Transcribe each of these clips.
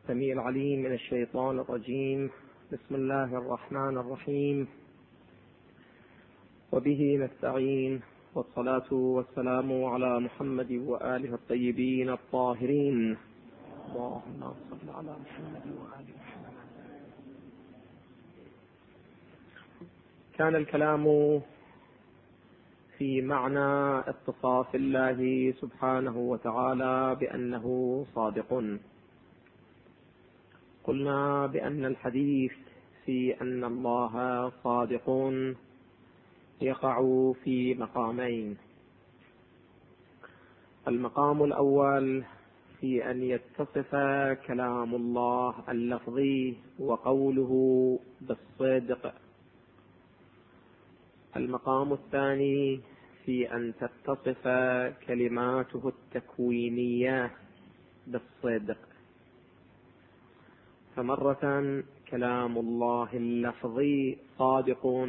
السميع العليم من الشيطان الرجيم. بسم الله الرحمن الرحيم، وبه نستعين، والصلاة والسلام على محمد وآله الطيبين الطاهرين. اللهم صل على محمد وآل محمد. كان الكلام في معنى اتصاف الله سبحانه وتعالى بأنه صادق. قلنا بأن الحديث في أن الله صادق يقع في مقامين. المقام الأول في أن يتصف كلام الله اللفظي وقوله بالصدق. المقام الثاني في أن تتصف كلماته التكوينية بالصدق. فمرة كلام الله اللفظي صادق،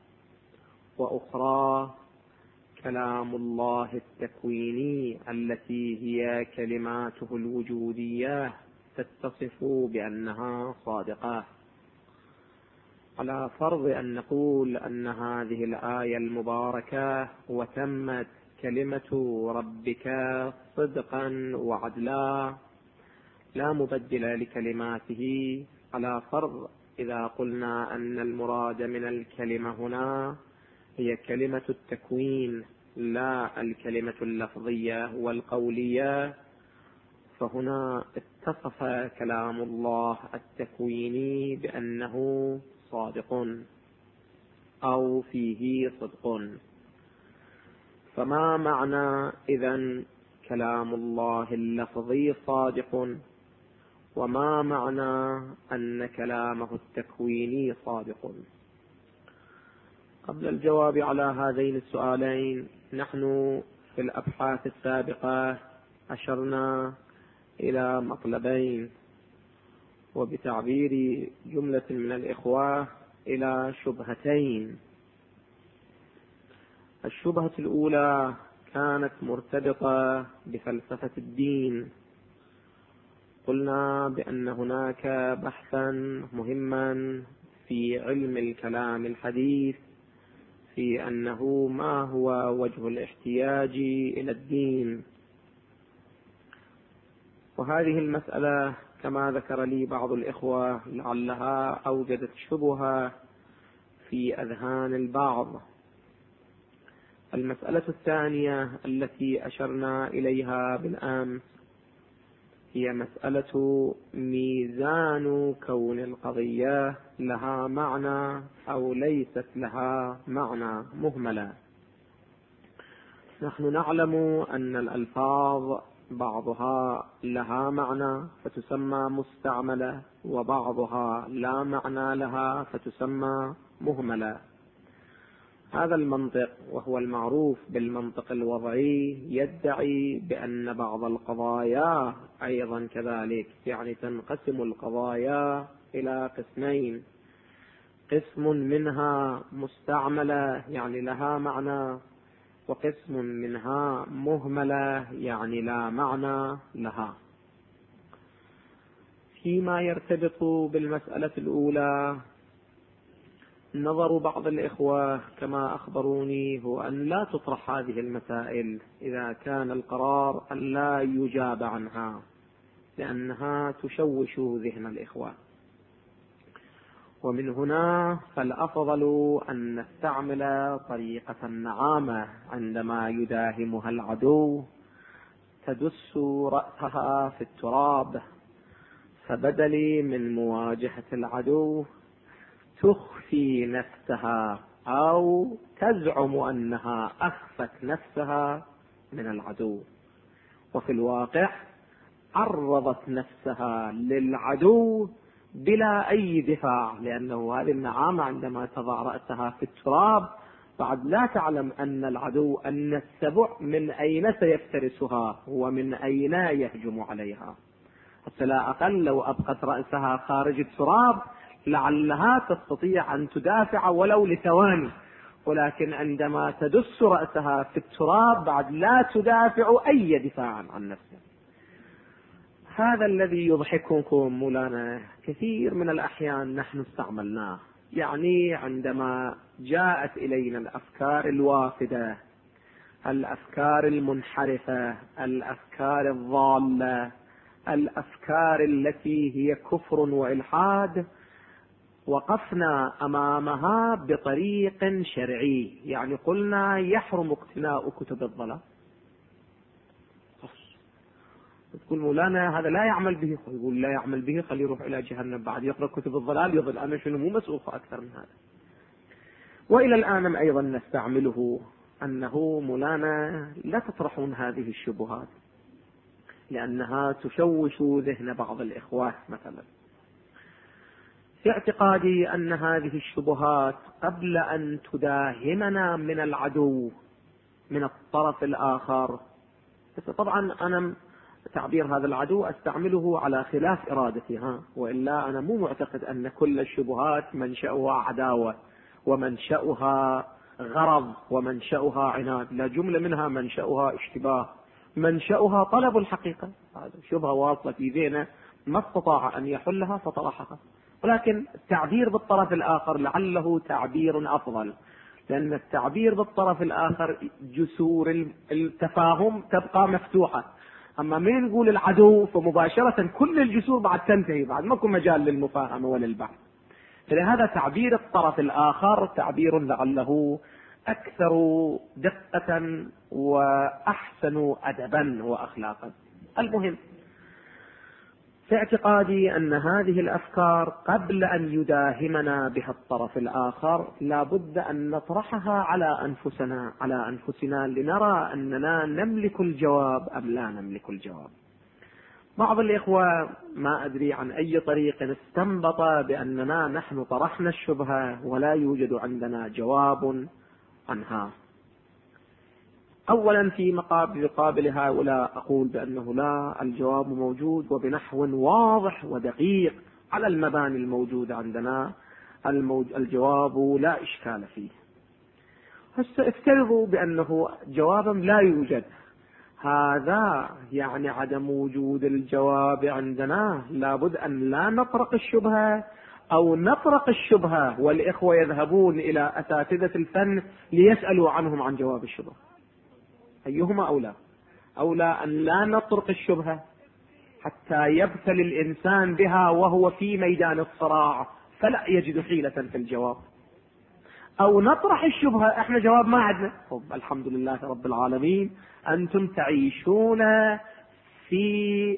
وأخرى كلام الله التكويني التي هي كلماته الوجودية تتصف بأنها صادقة. على فرض أن نقول أن هذه الآية المباركة وتمت كلمة ربك صدقا وعدلا لا مبدل لكلماته، على فرض إذا قلنا أن المراد من الكلمة هنا هي كلمة التكوين لا الكلمة اللفظية والقولية، فهنا اتصف كلام الله التكويني بأنه صادق أو فيه صدق. فما معنى إذن كلام الله اللفظي صادق، وما معنى أن كلامه التكويني صادق؟ قبل الجواب على هذين السؤالين، نحن في الأبحاث السابقة أشرنا إلى مطلبين، وبتعبير جملة من الإخوة إلى شبهتين. الشبهة الأولى كانت مرتبطة بفلسفة الدين. قلنا بأن هناك بحثا مهما في علم الكلام الحديث في أنه ما هو وجه الاحتياج إلى الدين، وهذه المسألة كما ذكر لي بعض الإخوة لعلها أوجدت شبهة في أذهان البعض. المسألة الثانية التي أشرنا إليها بالأمس هي مسألة ميزان كون القضية لها معنى أو ليست لها معنى مهملة. نحن نعلم أن الألفاظ بعضها لها معنى فتسمى مستعملة، وبعضها لا معنى لها فتسمى مهملة. هذا المنطق وهو المعروف بالمنطق الوضعي يدعي بأن بعض القضايا أيضا كذلك، يعني تنقسم القضايا إلى قسمين: قسم منها مستعملة يعني لها معنى، وقسم منها مهملة يعني لا معنى لها. فيما يرتبط بالمسألة الأولى، نظر بعض الإخوة كما أخبروني هو أن لا تطرح هذه المسائل إذا كان القرار أن لا يجاب عنها، لأنها تشوش ذهن الإخوة. ومن هنا فالأفضل أن نستعمل طريقة النعامة عندما يداهمها العدو، تدس رأسها في التراب، فبدل من مواجهة العدو تخفي نفسها أو تزعم أنها أخفت نفسها من العدو، وفي الواقع عرضت نفسها للعدو بلا أي دفاع، لأنه هذه النعامة عندما تضع رأسها في التراب بعد لا تعلم أن العدو أن السبع من أين سيفترسها ومن أين يهجم عليها. حتى لا أقل لو أبقت رأسها خارج التراب لعلها تستطيع أن تدافع ولو لثواني، ولكن عندما تدس رأسها في التراب بعد لا تدافع أي دفاع عن نفسها. هذا الذي يضحككم مولانا كثير من الأحيان نحن استعملناه، يعني عندما جاءت إلينا الأفكار الوافدة، الأفكار المنحرفة، الأفكار الضالة، الأفكار التي هي كفر وإلحاد، وقفنا أمامها بطريق شرعي، يعني قلنا يحرم اقتناء كتب الضلال. تقول مولانا هذا لا يعمل به، يقول لا يعمل به خليه يروح إلى جهنم، بعد يقرأ كتب الضلال يضل، أنا شنو مو مسؤول أكثر من هذا. وإلى الآن أيضا نستعمله، أنه مولانا لا تطرحون هذه الشبهات لأنها تشوش ذهن بعض الإخوة مثلا. في اعتقادي أن هذه الشبهات قبل أن تداهمنا من العدو من الطرف الآخر، طبعا أنا تعبير هذا العدو أستعمله على خلاف إرادتي، وإلا أنا مو معتقد أن كل الشبهات منشأها عداوة ومنشأها غرض ومنشأها عناد، لا، جملة منها منشأها اشتباه، منشأها طلب الحقيقة. هذا شبهة واصلة في ذهنه ما استطاع أن يحلها فطرحها، ولكن التعبير بالطرف الآخر لعله تعبير أفضل، لأن التعبير بالطرف الآخر جسور التفاهم تبقى مفتوحة، أما من نقول العدو فمباشرة كل الجسور بعد تنتهي، بعد ما يكون مجال للمفاهمة وللبحث. فلهذا تعبير الطرف الآخر تعبير لعله أكثر دقة وأحسن أدبا وأخلاقا. المهم في اعتقادي أن هذه الأفكار قبل أن يداهمنا بها الطرف الآخر لا بد أن نطرحها على أنفسنا لنرى أننا نملك الجواب أم لا نملك الجواب. بعض الإخوة ما أدري عن أي طريق استنبط بأننا نحن طرحنا الشبهة ولا يوجد عندنا جواب عنها. أولا في مقابل هؤلاء أقول بأنه لا، الجواب موجود وبنحو واضح ودقيق على المباني الموجودة عندنا، الجواب لا إشكال فيه. افترضوا بأنه جوابا لا يوجد، هذا يعني عدم وجود الجواب عندنا لابد أن لا نطرق الشبهة، أو نطرق الشبهة والإخوة يذهبون إلى أساتذة الفن ليسألوا عنهم عن جواب الشبهة. أيهما أولى؟ أولى أن لا نطرق الشبهة حتى يبتل الإنسان بها وهو في ميدان الصراع فلا يجد حيلة في الجواب، أو نطرح الشبهة إحنا جواب ما عندنا، الحمد لله رب العالمين أنتم تعيشون في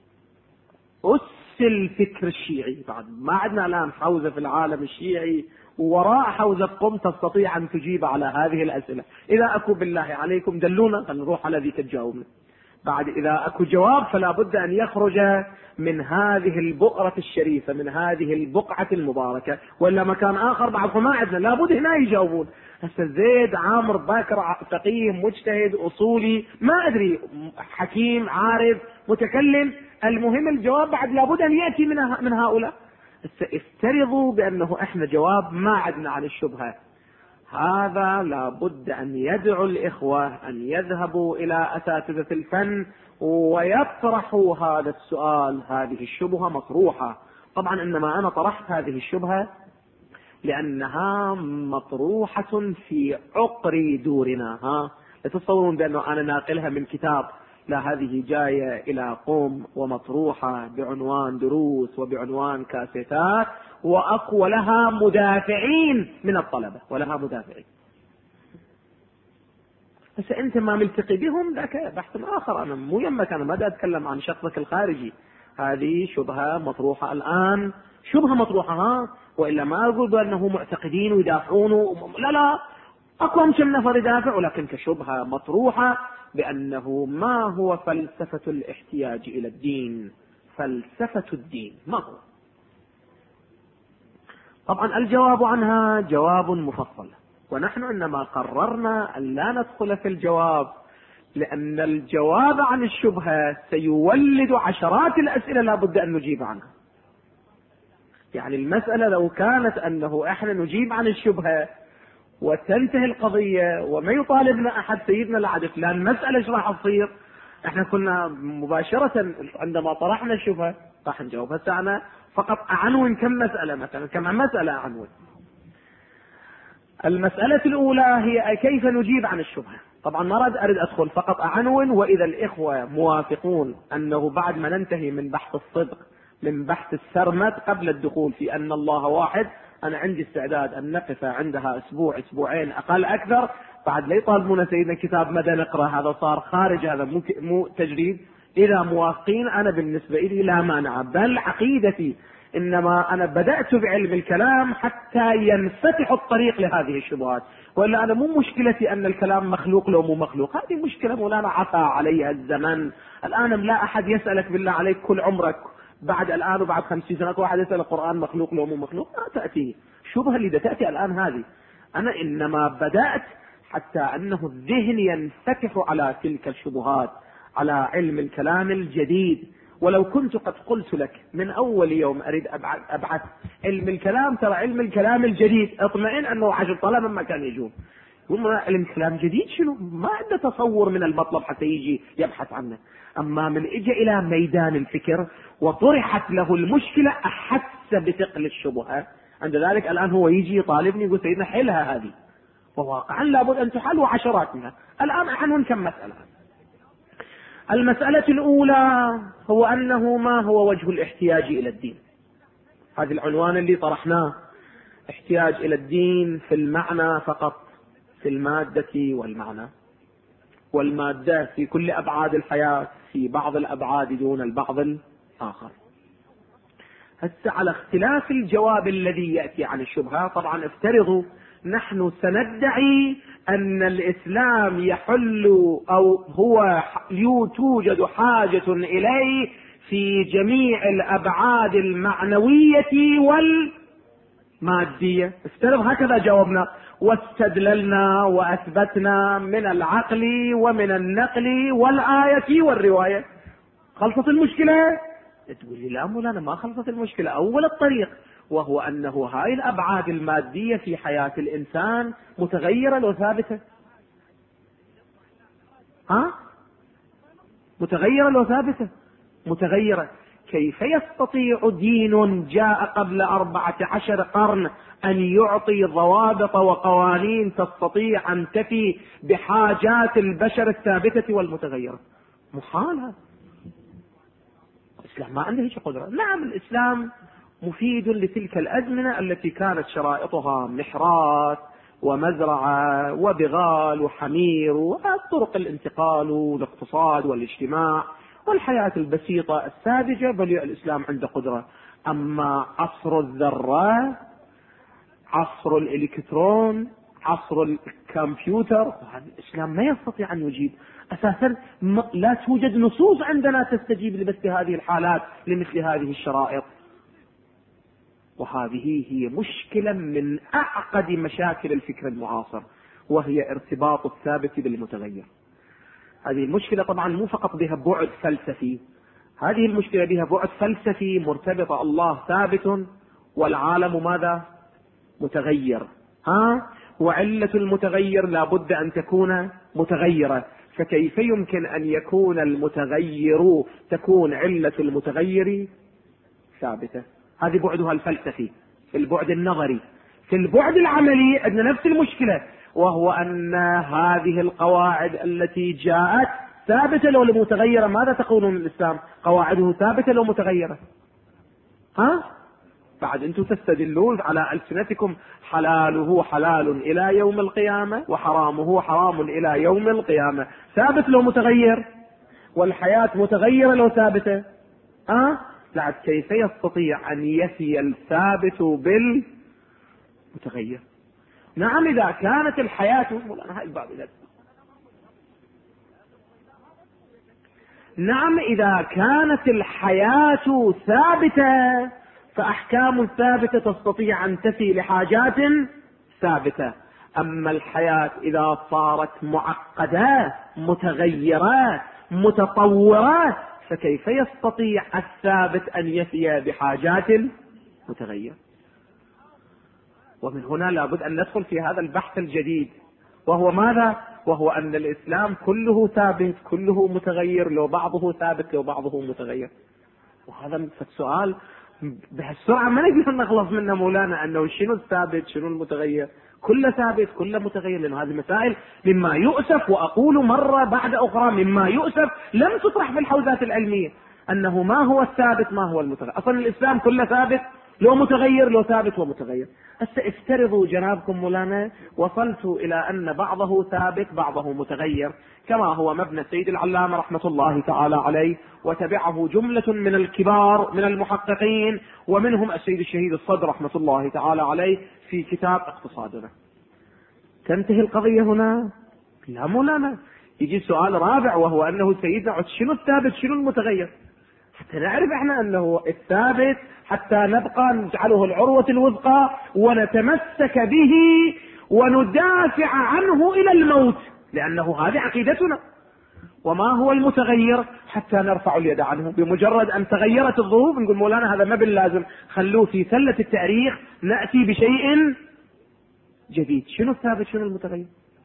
أس الفكر الشيعي، بعد ما عندنا الآن حوزة في العالم الشيعي، ووراء حوزة قم تستطيع أن تجيب على هذه الأسئلة. إذا أكو بالله عليكم دلونا، نروح على ذيك تجاوبنا. بعد إذا أكو جواب فلا بد أن يخرج من هذه البؤرة الشريفة، من هذه البقعة المباركة، ولا مكان آخر بعد ما عندنا لا بد هنا يجاوبون. هسه زيد عامر باكر فقيه مجتهد أصولي ما أدري حكيم عارف متكلم، المهم الجواب بعد لا بد أن يأتي من هؤلاء. افترضوا بأنه إحنا جواب ما عندنا عن الشبهة، هذا لا بد أن يدعو الإخوة أن يذهبوا إلى أساتذة الفن ويطرحوا هذا السؤال. هذه الشبهة مطروحة طبعا، إنما أنا طرحت هذه الشبهة لأنها مطروحة في عقر دورنا. لا تتصورون بأنه أنا ناقلها من كتاب، لا، هذه جاية إلى قوم ومطروحة بعنوان دروس وبعنوان كاسيتات، وأقوى لها مدافعين من الطلبة ولها مدافعين. بس أنت ما ملتقي بهم ذاك بحث آخر، أنا مو يمك، أنا ما أتكلم عن شخصك الخارجي. هذه شبهة مطروحة الآن، شبهة مطروحة، وإلا ما أقول بأنه معتقدين ويدافعون، لا، أقوم كم نفر يدافع، ولكن كشبهة مطروحة بأنه ما هو فلسفة الاحتياج إلى الدين، فلسفة الدين ما هو. طبعا الجواب عنها جواب مفصل، ونحن إنما قررنا أن لا ندخل في الجواب لأن الجواب عن الشبهة سيولد عشرات الأسئلة لا بد أن نجيب عنها. يعني المسألة لو كانت أنه إحنا نجيب عن الشبهة وتنتهي القضية وما يطالبنا أحد سيدنا العدل، لأن المسألة إيش راح تصير؟ احنا كنا مباشرة عندما طرحنا الشبهة راح نجاوب. هسه انا فقط اعنون كم مسألة، مثلا كم مسألة اعنون. المسألة الاولى هي كيف نجيب عن الشبهة. طبعا ما اريد ادخل، فقط اعنون، واذا الاخوة موافقون انه بعد ما ننتهي من بحث الصدق، من بحث السرمد، قبل الدخول في ان الله واحد، انا عندي استعداد ان نقف عندها اسبوع اسبوعين اقل اكثر. بعد لا يطالبون سيدنا كتاب مدى نقرا، هذا صار خارج، هذا مو تجريد. اذا موافقين انا بالنسبة لي لا مانع، بل عقيدتي انما انا بدأت بعلم الكلام حتى ينفتح الطريق لهذه الشبهات. ولا انا مو مشكلتي ان الكلام مخلوق لو مو مخلوق، هذه مشكلة مولانا عفى عليها الزمن. الان لا احد يسألك بالله عليك كل عمرك بعد الان وبعد 50 سنة واحد يسأل القرآن مخلوق لو مو مخلوق، ما تأتي الشبهة اللي تأتي الان هذه. انا انما بدأت حتى انه الذهن ينفتح على تلك الشبهات، على علم الكلام الجديد. ولو كنت قد قلت لك من اول يوم اريد ابعث علم الكلام، ترى علم الكلام الجديد اطمئن انه 10 طلبة ما كان يجون يقول علم كلام جديد شنو، ما عنده تصور من المطلب حتى يجي يبحث عنه. اما من اجى الى ميدان الفكر وطرحت له المشكلة احس بثقل الشبهة، عند ذلك الان هو يجي يطالبني يقول سيدنا حلها هذه، وواقعا لابد ان تحل وعشرات منها. الان احنا كم مسألة. المسألة الاولى هو انه ما هو وجه الاحتياج الى الدين. هذا العنوان اللي طرحناه، احتياج الى الدين في المعنى فقط، في المادة والمعنى، والمادة في كل ابعاد الحياة، في بعض الابعاد دون البعض الاخر. هسه على اختلاف الجواب الذي يأتي عن الشبهة، طبعا افترضوا نحن سندعي ان الاسلام يحل او هو توجد حاجة اليه في جميع الابعاد المعنوية والمادية. افترض هكذا جاوبنا واستدللنا واثبتنا من العقل ومن النقل والآية والرواية. خلصت المشكلة؟ تقول لي لا مولانا ما خلصت المشكلة. اول الطريق وهو انه هاي الابعاد المادية في حياة الانسان متغيرة لو ثابتة. متغيرة لو ثابتة؟ متغيرة. كيف يستطيع دين جاء قبل 14 قرن ان يعطي ضوابط وقوانين تستطيع ان تفي بحاجات البشر الثابتة والمتغيرة؟ محال. الإسلام ما عنده هيك قدرة. نعم الإسلام مفيد لتلك الأزمنة التي كانت شرائطها محرات ومزرعة وبغال وحمير وطرق الانتقال والاقتصاد والاجتماع والحياة البسيطة الساذجة، بل الإسلام عنده قدرة. أما عصر الذرة، عصر الإلكترون، عصر الكمبيوتر، هذا الإسلام ما يستطيع أن يجيب. أساسا لا توجد نصوص عندنا تستجيب لمثل هذه الحالات لمثل هذه الشرائط. وهذه هي مشكلة من أعقد مشاكل الفكر المعاصر، وهي ارتباط الثابت بالمتغير. هذه المشكلة طبعا مو فقط بها بعد فلسفي، هذه المشكلة بها بعد فلسفي مرتبطة. الله ثابت والعالم ماذا؟ متغير. وعلة المتغير لا بد أن تكون متغيرة، فكيف يمكن أن يكون المتغير تكون علة المتغير ثابتة؟ هذه بعدها الفلسفي في البعد النظري. في البعد العملي عندنا نفس المشكلة، وهو أن هذه القواعد التي جاءت ثابتة لو متغيرة. ماذا تقولون الإسلام؟ قواعده ثابتة لو متغيرة. بعد أنتم تستدلون على ألسنتكم حلاله حلال إلى يوم القيامة وحرامه حرام إلى يوم القيامة. ثابت لو متغير، والحياة متغيرة لو ثابتة. لعد كيف يستطيع أن يفي الثابت بالمتغير؟ نعم إذا كانت الحياة نعم إذا كانت الحياة ثابتة فأحكام ثابتة تستطيع أن تفي لحاجات ثابتة. أما الحياة إذا صارت معقدة متغيرة متطورة فكيف يستطيع الثابت أن يفي بحاجات متغيرة؟ ومن هنا لابد أن ندخل في هذا البحث الجديد، وهو ماذا؟ وهو أن الإسلام كله ثابت كله متغير، لو بعضه ثابت لو بعضه متغير. وهذا السؤال بهالسرعة ما نقدر نخلص منه مولانا، أنه شنو الثابت شنو المتغير؟ كله ثابت كله متغير، لأن هذه مسائل مما يؤسف، وأقول مرة بعد أخرى مما يؤسف لم تطرح في الحوزات العلمية، أنه ما هو الثابت ما هو المتغير. أصلا الإسلام كله ثابت لو متغير لو ثابت ومتغير. هسه افترضوا جنابكم مولانا وصلت إلى أن بعضه ثابت بعضه متغير، كما هو مبنى السيد العلامة رحمة الله تعالى عليه، وتبعه جملة من الكبار من المحققين، ومنهم السيد الشهيد الصدر رحمة الله تعالى عليه في كتاب اقتصادنا. تنتهي القضية هنا؟ لا مولانا، يجي سؤال رابع، وهو أنه سيدنا شنو الثابت شنو المتغير، حتى نعرف احنا أنه الثابت حتى نبقى نجعله العروة الوثقى ونتمسك به وندافع عنه إلى الموت، لأنه هذه عقيدتنا. وما هو المتغير؟ حتى نرفع اليد عنه، بمجرد أن تغيرت الظروف نقول مولانا هذا ما باللازم، خلوه في سلة التاريخ نأتي بشيء جديد. شنو الثابت شنو المتغير؟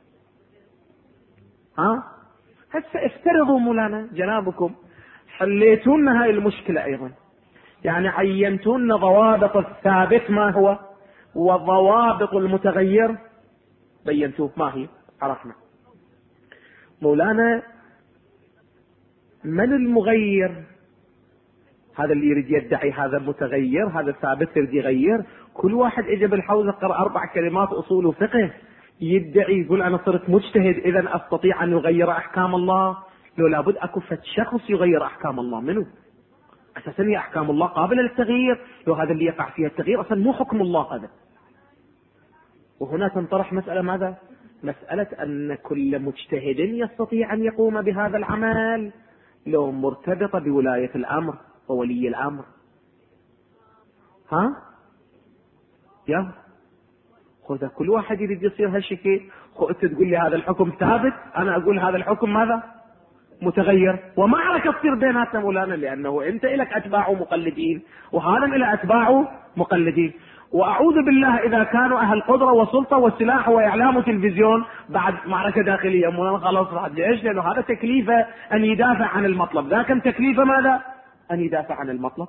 هسه افترضوا مولانا جنابكم حليتون هاي المشكلة أيضا، يعني عينتون ضوابط الثابت ما هو وضوابط المتغير بينتوه ما هي، عرفنا. مولانا من المغير؟ هذا اللي يريد يدعي هذا متغير هذا ثابت يريد يغير. كل واحد اجى بالحوزة قرأ 4 كلمات أصول وفقه يدعي يقول أنا صرت مجتهد إذا أستطيع أن يغير أحكام الله. لو لابد أكو شخص يغير أحكام الله، منه؟ أساسا هي أحكام الله قابلة للتغيير، لو هذا اللي يقع فيها التغيير أصلا مو حكم الله هذا. وهنا تنطرح مسألة ماذا؟ مسألة أن كل مجتهد يستطيع أن يقوم بهذا العمل لو مرتبطة بولاية الأمر وولي الأمر. يا خذ كل واحد يريد يصير هالشكل، أنت تقول لي هذا الحكم ثابت، أنا أقول هذا الحكم ماذا؟ متغير، ومعركة تصير بيناتنا مولانا، لأنه أنت لك أتباع مقلدين وهذا إلى أتباع مقلدين. وأعوذ بالله إذا كانوا أهل قدرة وسلطة وسلاح وإعلام وتلفزيون بعد معركة داخلية مولانا خلاص بعد. ليش؟ لأنه هذا تكليفه أن يدافع عن المطلب، ذاك تكليفه ماذا؟ أن يدافع عن المطلب.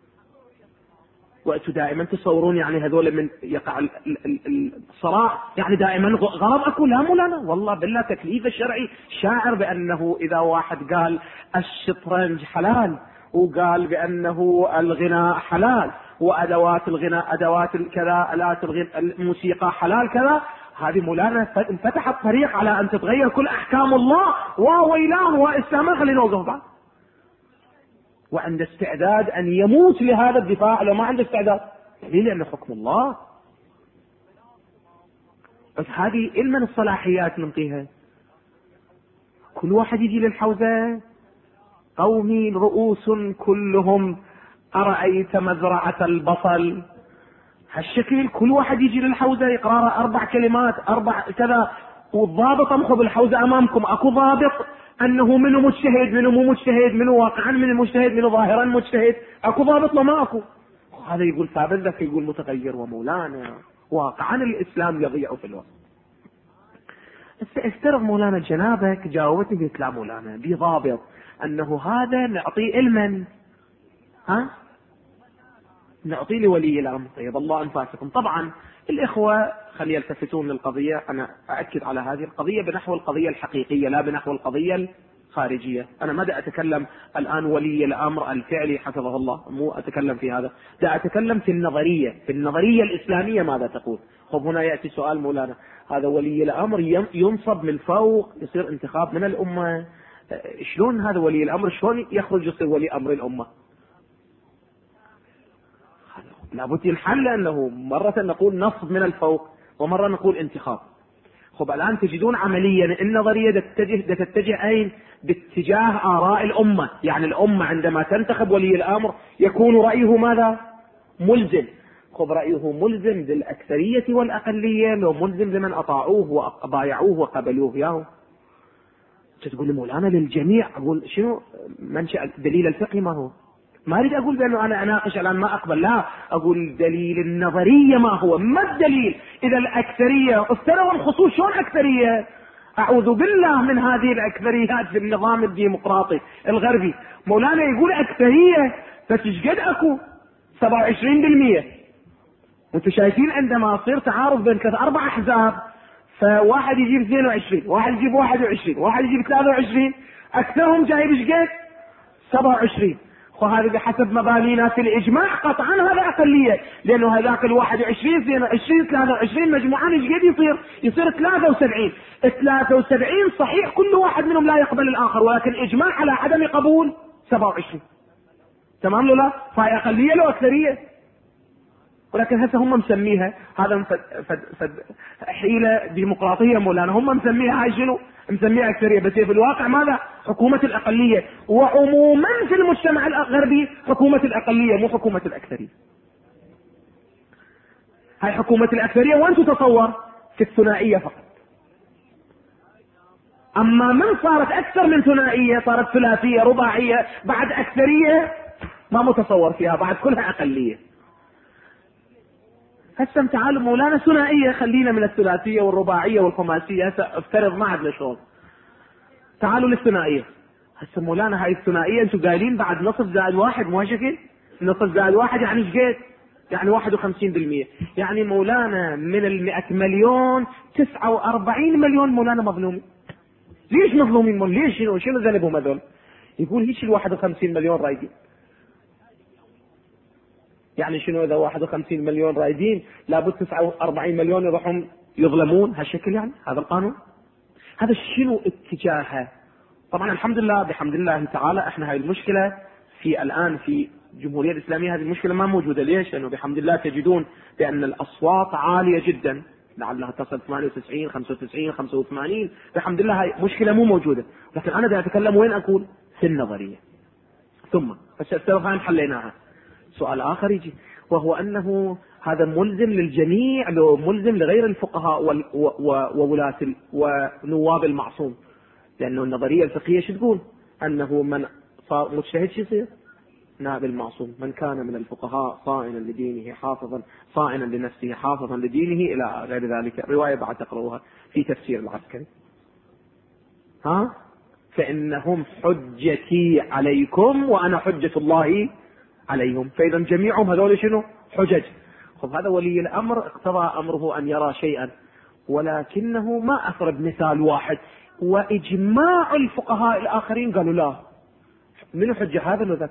وأنتم دائما تصورون يعني هذول من يقع الصراع يعني دائما غرض أكو. لا مولانا، والله بالله تكليف الشرعي شاعر بأنه إذا واحد قال الشطرنج حلال وقال بأنه الغناء حلال وأدوات الغناء أدوات كذا آلات الموسيقى حلال كذا، هذه مولانا انفتحت طريق على أن تتغير كل أحكام الله وويلاه وإسلامه. خلينا نوقف بعض. وعنده استعداد أن يموت لهذا الدفاع لو ما عنده استعداد، دليل لأنه حكم الله. بس هذه إلمن الصلاحيات ننطيها. كل واحد يجي للحوزة قومي رؤوس كلهم أرأيت مزرعة البصل، هالشكل كل واحد يجي للحوزة يقرأ 4 كلمات 4 كذا، والضابط أمخذ الحوزة أمامكم أكو ضابط أنه منه مجتهد منه مو مجتهد، منه واقعا من المجتهد منه ظاهرا مجتهد، أكو ضابط ما أكو. هذا يقول ثابت ذاك يقول متغير. ومولانا واقعا الإسلام يضيع في الوسط. استفترض مولانا جنابك جاوبتني قلت لا مولانا بضابط أنه هذا نعطيه علما نعطيه لولي الأمر. طيب الله أنفاسكم. طبعا الإخوة خلي يلتفتون للقضية، أنا أأكد على هذه القضية بنحو القضية الحقيقية لا بنحو القضية الخارجية. أنا ما دا أتكلم الآن ولي الأمر الفعلي حفظه الله، مو أتكلم في هذا، دا أتكلم في النظرية، في النظرية الإسلامية ماذا تقول. خب هنا يأتي سؤال مولانا، هذا ولي الأمر ينصب من فوق يصير انتخاب من الأمة، شلون هذا ولي الأمر شلون يخرج يصير ولي أمر الأمة؟ لابد ينحل، لأنه مرة نقول نصب من الفوق ومرة نقول انتخاب. خب الآن تجدون عمليا النظرية تتجه أين؟ باتجاه آراء الأمة. يعني الأمة عندما تنتخب ولي الأمر يكون رأيه ماذا؟ ملزم. خب رأيه ملزم للأكثرية والأقلية لو ملزم لمن أطاعوه وبايعوه وقبلوه ياهو. تقول مولانا للجميع. أقول شنو منشأ الدليل الفقهي ما هو؟ ما اريد اقول بانه انا اناقش الان ما اقبل، لا، اقول الدليل النظريه ما هو، ما الدليل اذا الاكثريه افترضوا الخصوص، شلون اكثريه؟ اعوذ بالله من هذه الاكثريات في النظام الديمقراطي الغربي. مولانا يقول اكثريه، بس ايش قد اكو؟ 27%. وانتم شايفين عندما يصير تعارض بين 4 احزاب، فواحد يجيب 22، واحد يجيب 21، واحد يجيب 23، اكثرهم جايب ايش قد؟ 27. وهذا بحسب مبانينا في الاجماع قطعا هذا اقليه، لانه هذاك ال 21 22 23 مجموعان ايش قد يصير 73. 73 صحيح كل واحد منهم لا يقبل الاخر، ولكن اجماع على عدم قبول 27. تمام لا؟ فهي اقليه لو اكثريه، ولكن هسه هم مسميها هذا حيله ديمقراطيه مولانا، هم مسميها هاي شنو؟ مسميها اكثريه، بس هي في الواقع ماذا؟ حكومه الاقليه، وعموما في المجتمع الغربي حكومه الاقليه مو حكومه الاكثريه. هاي حكومه الاكثريه وين تتصور؟ في الثنائيه فقط. اما من صارت اكثر من ثنائيه، صارت ثلاثيه رباعيه بعد اكثريه ما متصور فيها، بعد كلها اقليه. هسه تعالوا مولانا ثنائيه، خلينا من الثلاثيه والرباعيه والخماسيه، هسه افترض ما عندنا شغل. تعالوا للثنائيه. هسه مولانا هاي الثنائيه انتم قايلين بعد نصف زائد واحد، مو شكل؟ نصف زائد واحد يعني ايش قد؟ يعني 51%. يعني مولانا من 100 مليون 49 مليون مولانا مظلومين. ليش مظلومين؟ ليش؟ شنو ذنبهم هذول؟ يقول هيك ال 51 مليون رايدين. يعني شنو اذا 51 مليون رايدين لابد 49 مليون يروحون يظلمون هالشكل؟ يعني هذا القانون؟ هذا شنو اتجاهه؟ طبعا الحمد لله بحمد الله تعالى احنا هاي المشكله في الان في الجمهوريه الاسلاميه هذه المشكله ما موجوده. ليش؟ لانه بحمد الله تجدون بان الاصوات عاليه جدا، لعلها تصل 98 95 85. بحمد الله هاي مشكله مو موجوده، لكن انا بدي اتكلم وين اقول؟ في النظريه. ثم بس السابقا حليناها. سؤال آخر يجي، وهو أنه هذا ملزم للجميع، لو ملزم لغير الفقهاء وولاة ونواب المعصوم، لأنه النظرية الفقهية شو تقول؟ أنه من صار مجتهد شو يصير؟ نائب المعصوم. من كان من الفقهاء صائنا لدينه حافظا، صائنا لنفسه حافظا لدينه، إلى غير ذلك. رواية بعد تقرأوها في تفسير العسكري. فإنهم حجتي عليكم وأنا حجة الله عليهم. فإذا جميعهم هذول شنو؟ حجج. خب هذا ولي الأمر اقتضى أمره أن يرى شيئا، ولكنه ما أفرد مثال واحد، وإجماع الفقهاء الآخرين قالوا لا. منو حجة هذا وذاك؟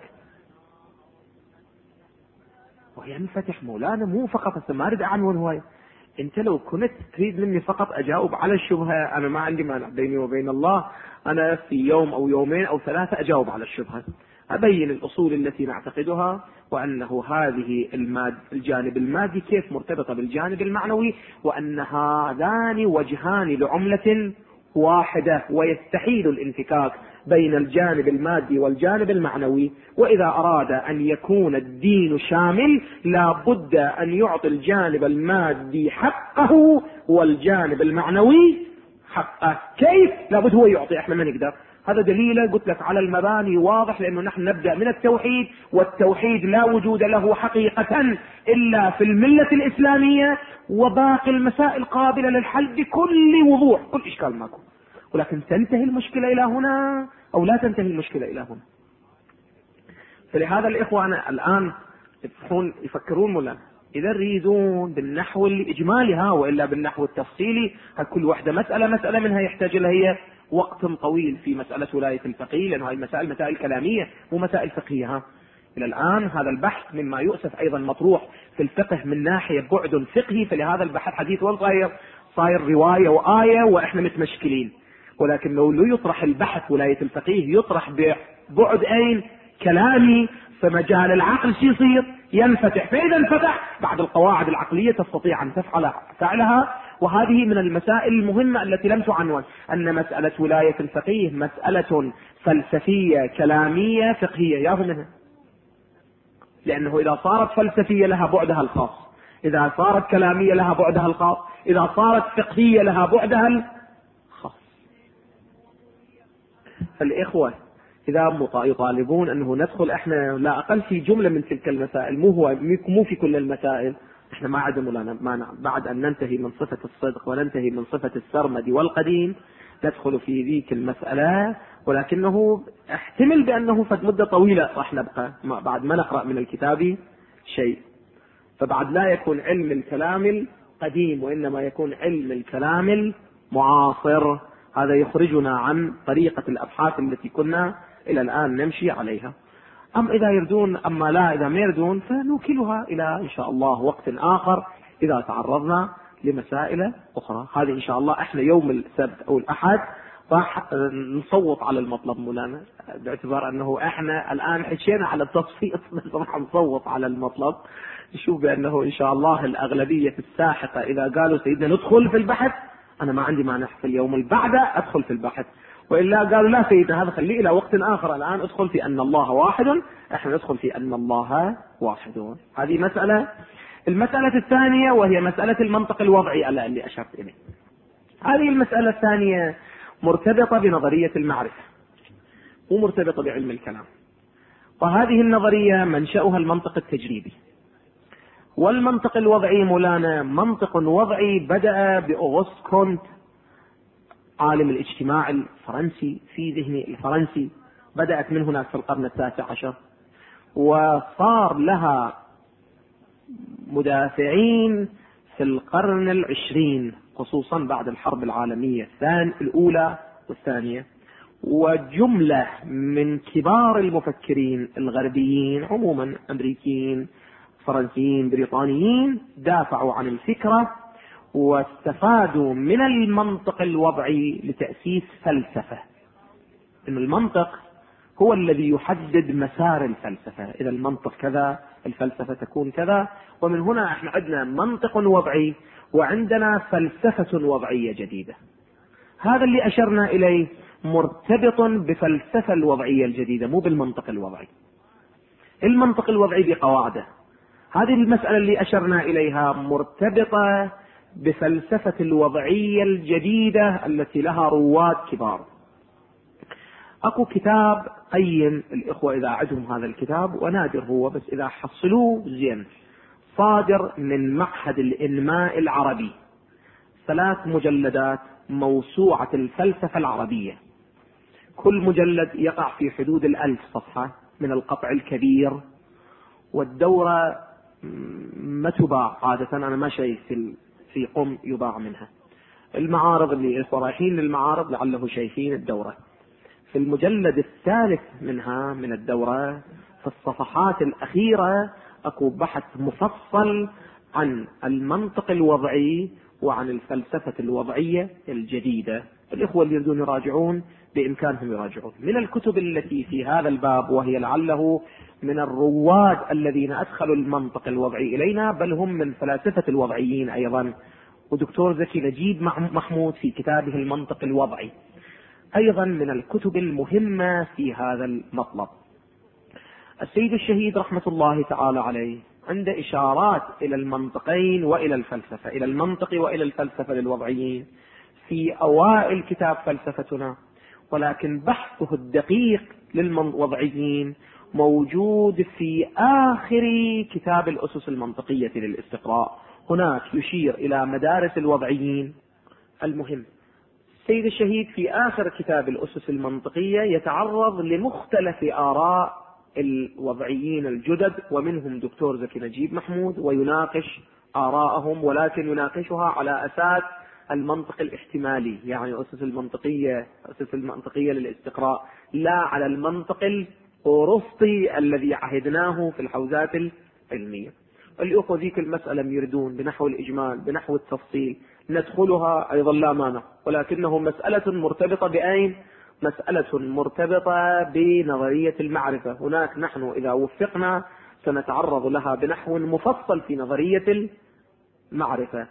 وينفتح مولانا مو فقط ما أريد أعنون هواية. أنت لو كنت تريد مني فقط أجاوب على الشبهة، أنا ما عندي مانع بيني وبين الله، أنا في يوم أو يومين أو 3 أجاوب على الشبهة، أبين الأصول التي نعتقدها، وأنه هذه الجانب المادي كيف مرتبطة بالجانب المعنوي، وأن هذان وجهان لعملة واحدة، ويستحيل الانفكاك بين الجانب المادي والجانب المعنوي. وإذا أراد أن يكون الدين شامل لا بد أن يعطي الجانب المادي حقه والجانب المعنوي حقه. كيف؟ لا بد هو يعطي، احنا ما نقدر. هذا دليل قلت لك على المباني واضح، لأنه نحن نبدأ من التوحيد، والتوحيد لا وجود له حقيقة إلا في الملة الإسلامية، وباقي المسائل قابلة للحل بكل وضوح، كل إشكال ماكو. ولكن تنتهي المشكلة إلى هنا أو لا تنتهي المشكلة إلى هنا. فلهذا الإخوة أنا الآن يفكرون مولانا إذا يريدون بالنحو الإجمالي وإلا بالنحو التفصيلي، كل واحدة مسألة منها يحتاج لها هي وقت طويل في مسألة ولاية الفقيه، لأن هذه المسائل مسائل كلامية مو مسائل فقهية. إلى الآن هذا البحث مما يؤسف أيضا مطروح في الفقه من ناحية بعد فقهي، فلهذا البحث حديث صاير رواية وآية وإحنا متمشكلين. ولكن لو يطرح البحث ولاية الفقيه يطرح ببعد كلامي، فمجال العقل شو يصير؟ ينفتح. فإذا انفتح بعد القواعد العقلية تستطيع أن تفعل فعلها. وهذه من المسائل المهمة التي لم تعنون، أن مسألة ولاية الفقيه مسألة فلسفية كلامية فقهية، ياخذ منها. لأنه إذا صارت فلسفية لها بعدها الخاص، إذا صارت كلامية لها بعدها الخاص، إذا صارت فقهية لها بعدها الخاص. فالإخوة إذا يطالبون أنه ندخل إحنا لا أقل في جملة من تلك المسائل، مو في كل المسائل، إحنا ما عدم لنا مانع بعد أن ننتهي من صفة الصدق وننتهي من صفة السرمد والقديم ندخل في ذيك المسألة، ولكنه احتمل بأنه فد مدة طويلة راح نبقى بعد ما نقرأ من الكتاب شيء، فبعد لا يكون علم الكلام القديم وإنما يكون علم الكلام المعاصر. هذا يخرجنا عن طريقة الأبحاث التي كنا إلى الآن نمشي عليها. إذا يردون، إذا ما يردون فنوكلها إلى إن شاء الله وقت آخر إذا تعرضنا لمسائل أخرى. هذه إن شاء الله إحنا يوم السبت أو الأحد راح نصوت على المطلب مولانا، باعتبار أنه إحنا الآن حكينا على التصفيق بس راح نصوت على المطلب، نشوف بأنه إن شاء الله الأغلبية الساحقة إذا قالوا سيدنا ندخل في البحث، أنا ما عندي مانع في اليوم البعده أدخل في البحث، وإلا قالوا لا سيدنا هذا خليه إلى وقت آخر، الآن ادخل في أن الله واحد، إحنا ندخل في أن الله واحد. هذه مسألة. المسألة الثانية وهي مسألة المنطق الوضعي اللي أشرت إليه. هذه المسألة الثانية مرتبطة بنظرية المعرفة ومرتبطة بعلم الكلام، وهذه النظرية منشأها المنطق التجريبي. والمنطق الوضعي مولانا منطق وضعي بدأ بأوغست كونت عالم الاجتماع الفرنسي، في ذهن الفرنسي بدأت من هناك في القرن 19، وصار لها مدافعين في القرن 20 خصوصا بعد الحرب العالمية الأولى والثانية، وجملة من كبار المفكرين الغربيين عموما، أمريكيين فرنسيين بريطانيين، دافعوا عن الفكرة واستفادوا من المنطق الوضعي لتأسيس فلسفة. إن المنطق هو الذي يحدد مسار الفلسفة، إذا المنطق كذا الفلسفة تكون كذا. ومن هنا احنا عندنا منطق وضعي وعندنا فلسفة وضعية جديدة. هذا اللي أشرنا إليه مرتبط بفلسفة الوضعية الجديدة، مو بالمنطق الوضعي. المنطق الوضعي بقواعده، هذه المسألة اللي أشرنا إليها مرتبطة بفلسفة الوضعية الجديدة التي لها رواد كبار. أكو كتاب قيم الإخوة إذا عندهم هذا الكتاب، ونادر هو بس إذا حصلوه زين، صادر من معهد الإنماء العربي، 3 مجلدات، موسوعة الفلسفة العربية، كل مجلد يقع في حدود 1000 صفحة من القطع الكبير، والدورة ما تباع عادة، أنا ما شايف في قم يباع منها. المعارض اللي إخوة رايحين للمعارض لعله شايفين الدورة، في المجلد الثالث منها من الدورة في الصفحات الأخيرة أكو بحث مفصل عن المنطق الوضعي وعن الفلسفة الوضعية الجديدة. الإخوة اللي يريدون يراجعون بإمكانهم يراجعون من الكتب التي في هذا الباب، وهي لعله من الرواد الذين أدخلوا المنطق الوضعي إلينا، بل هم من فلاسفة الوضعيين أيضا. ودكتور زكي نجيب محمود في كتابه المنطق الوضعي أيضا من الكتب المهمة في هذا المطلب. السيد الشهيد رحمة الله تعالى عليه عند إشارات إلى المنطقين وإلى الفلسفة، إلى المنطق وإلى الفلسفة للوضعيين في أوائل كتاب فلسفتنا، ولكن بحثه الدقيق للوضعيين موجود في آخر كتاب الأسس المنطقية للاستقراء. هناك يشير إلى مدارس الوضعيين. المهم السيد الشهيد في آخر كتاب الأسس المنطقية يتعرض لمختلف آراء الوضعيين الجدد، ومنهم دكتور زكي نجيب محمود، ويناقش آراءهم، ولكن يناقشها على أساس المنطق الاحتمالي، يعني أسس المنطقية للاستقراء، لا على المنطق الأوروسطي الذي عهدناه في الحوزات العلمية. الأخوة ذيك المسألة يردون بنحو الإجمال بنحو التفصيل ندخلها أيضا لا مانع، ولكنه مسألة مرتبطة بأين؟ مسألة مرتبطة بنظرية المعرفة. هناك نحن إذا وفقنا سنتعرض لها بنحو مفصل في نظرية المعرفة.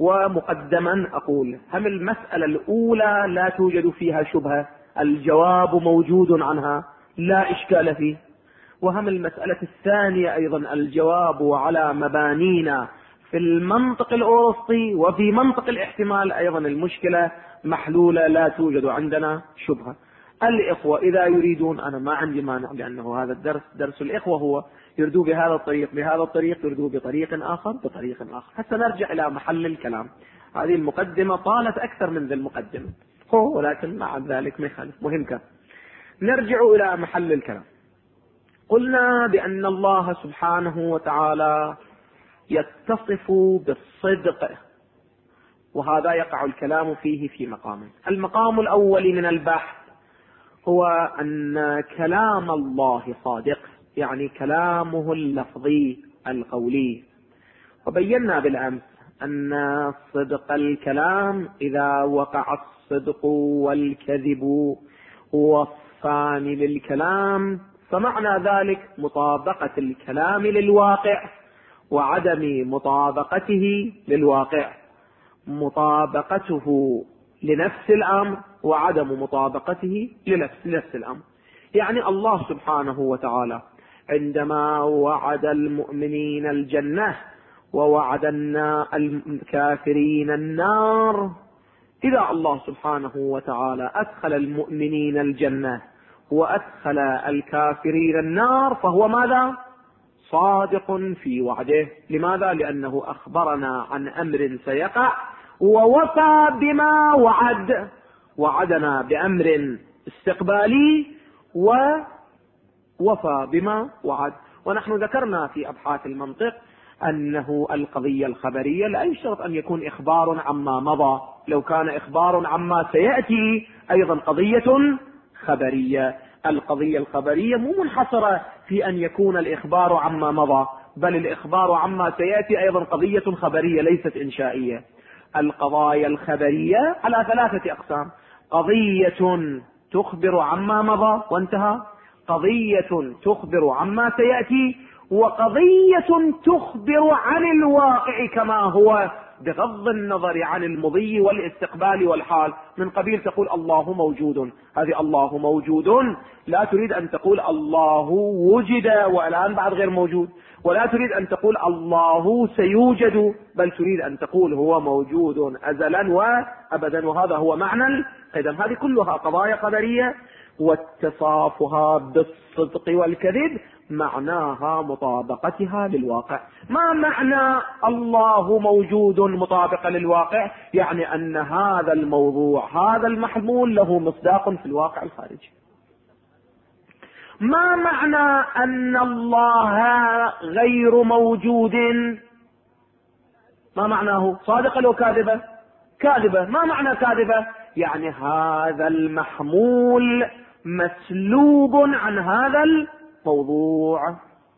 ومقدما أقول هم المسألة الأولى لا توجد فيها شبهة، الجواب موجود عنها لا إشكال فيه. وهم المسألة الثانية أيضا الجواب على مبانينا في المنطق الأوروسطي وفي منطق الاحتمال أيضا المشكلة محلولة لا توجد عندنا شبهة. الإخوة إذا يريدون، أنا ما عندي مانع، لأنه هذا الدرس درس الإخوة، هو يردوا بهذا الطريق بهذا الطريق، يردوا بطريق آخر بطريق آخر، حتى نرجع إلى محل الكلام. هذه المقدمة طالت أكثر من ذي المقدمة، ولكن مع ذلك ما يخالف، مهم كان. نرجع إلى محل الكلام. قلنا بأن الله سبحانه وتعالى يتصف بالصدق، وهذا يقع الكلام فيه في مقامين. المقام الأول من البحث هو أن كلام الله صادق، يعني كلامه اللفظي القولي. وبينا بالأمس أن صدق الكلام إذا وقع الصدق والكذب وصفان للكلام، فمعنى ذلك مطابقة الكلام للواقع وعدم مطابقته للواقع، مطابقته لنفس الأمر وعدم مطابقته لنفس الأمر. يعني الله سبحانه وتعالى عندما وعد المؤمنين الجنة ووعد الكافرين النار، إذا الله سبحانه وتعالى أدخل المؤمنين الجنة وأدخل الكافرين النار فهو ماذا؟ صادق في وعده. لماذا؟ لأنه أخبرنا عن أمر سيقع ووفى بما وعد، وعدنا بأمر استقبالي ووفى بما وعد. ونحن ذكرنا في أبحاث المنطق أنه القضية الخبرية لا يشترط أن يكون إخبار عما مضى، لو كان إخبار عما سيأتي أيضا قضية خبرية. القضية الخبرية مو منحصرة في أن يكون الإخبار عما مضى، بل الإخبار عما سيأتي أيضا قضية خبرية ليست إنشائية. القضايا الخبرية على ثلاثة أقسام: قضية تخبر عما مضى وانتهى، قضية تخبر عما سيأتي، وقضية تخبر عن الواقع كما هو بغض النظر عن المضي والاستقبال والحال. من قبيل تقول الله موجود، هذه الله موجود لا تريد أن تقول الله وجد والآن بعد غير موجود، ولا تريد أن تقول الله سيوجد، بل تريد أن تقول هو موجود أزلا وأبدا، وهذا هو معنى القدم. هذه كلها قضايا قدرية، واتصافها بالصدق والكذب معناها مطابقتها للواقع. ما معنى الله موجود مطابقة للواقع؟ يعني أن هذا الموضوع هذا المحمول له مصداق في الواقع الخارجي. ما معنى أن الله غير موجود؟ ما معناه؟ صادقة لو كاذبة؟ كاذبة. ما معنى كاذبة؟ يعني هذا المحمول مسلوب عن هذا الموضوع.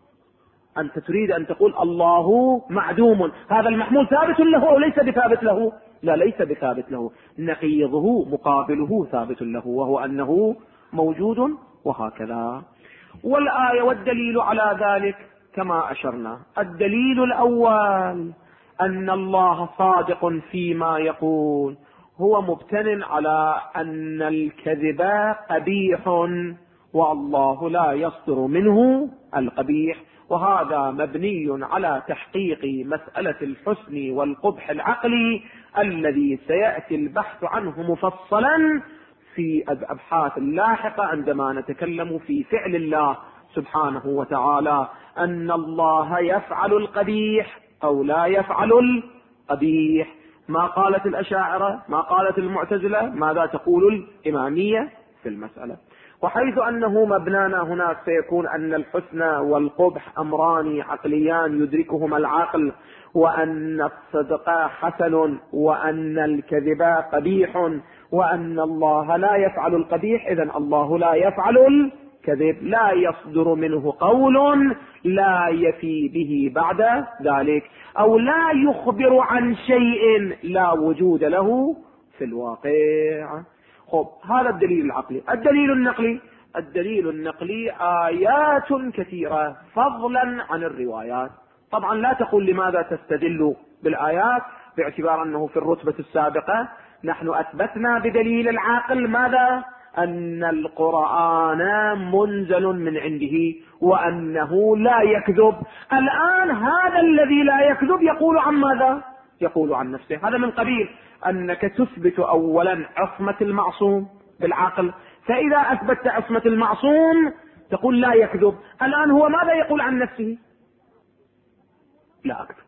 أنت تريد أن تقول الله معدوم، هذا المحمول ثابت له أو ليس بثابت له؟ لا، ليس بثابت له، نقيضه مقابله ثابت له، وهو أنه موجود، وهكذا. والآية والدليل على ذلك كما أشرنا. الدليل الأول أن الله صادق فيما يقول، هو مبتن على أن الكذب قبيح والله لا يصدر منه القبيح، وهذا مبني على تحقيق مسألة الحسن والقبح العقلي الذي سيأتي البحث عنه مفصلا في الأبحاث اللاحقة عندما نتكلم في فعل الله سبحانه وتعالى، أن الله يفعل القبيح أو لا يفعل القبيح. ما قالت الأشاعرة، ما قالت المعتزلة، ماذا تقول الإمامية في المسألة؟ وحيث أنه مبنانا هناك سيكون أن الحسن والقبح أمران عقليان يدركهما العقل، وأن الصدق حسن وأن الكذب قبيح، وأن الله لا يفعل القبيح، إذن الله لا يفعل الكذب، لا يصدر منه قول لا يفي به بعد ذلك، أو لا يخبر عن شيء لا وجود له في الواقع. خب، هذا الدليل العقلي. الدليل النقلي، الدليل النقلي آيات كثيرة فضلا عن الروايات. طبعا لا تقول لماذا تستدل بالآيات، باعتبار أنه في الرتبة السابقة نحن أثبتنا بدليل العاقل ماذا؟ أن القرآن منزل من عنده وأنه لا يكذب. الآن هذا الذي لا يكذب يقول عن ماذا؟ يقول عن نفسه. هذا من قبيل أنك تثبت أولا عصمة المعصوم بالعقل، فإذا أثبتت عصمة المعصوم تقول لا يكذب. الآن هو ماذا يقول عن نفسه؟ لا أكذب.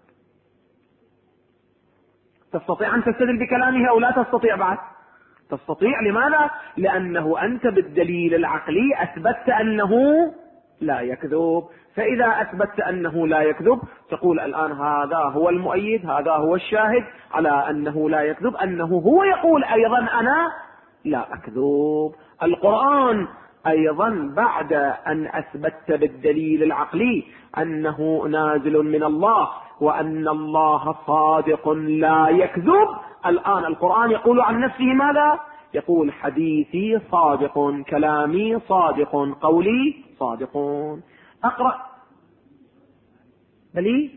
تستطيع أن تستدل بكلامه أو لا تستطيع؟ بعد تستطيع. لماذا؟ لأنه أنت بالدليل العقلي أثبتت أنه لا يكذب. فإذا أثبتت أنه لا يكذب تقول الآن هذا هو المؤيد، هذا هو الشاهد على أنه لا يكذب، أنه هو يقول أيضا أنا لا أكذب. القرآن أيضا بعد أن أثبتت بالدليل العقلي أنه نازل من الله وأن الله صادق لا يكذب، الآن القرآن يقول عن نفسه ماذا؟ يقول حديثي صادق، كلامي صادق، قولي صادق. أقرأ بلي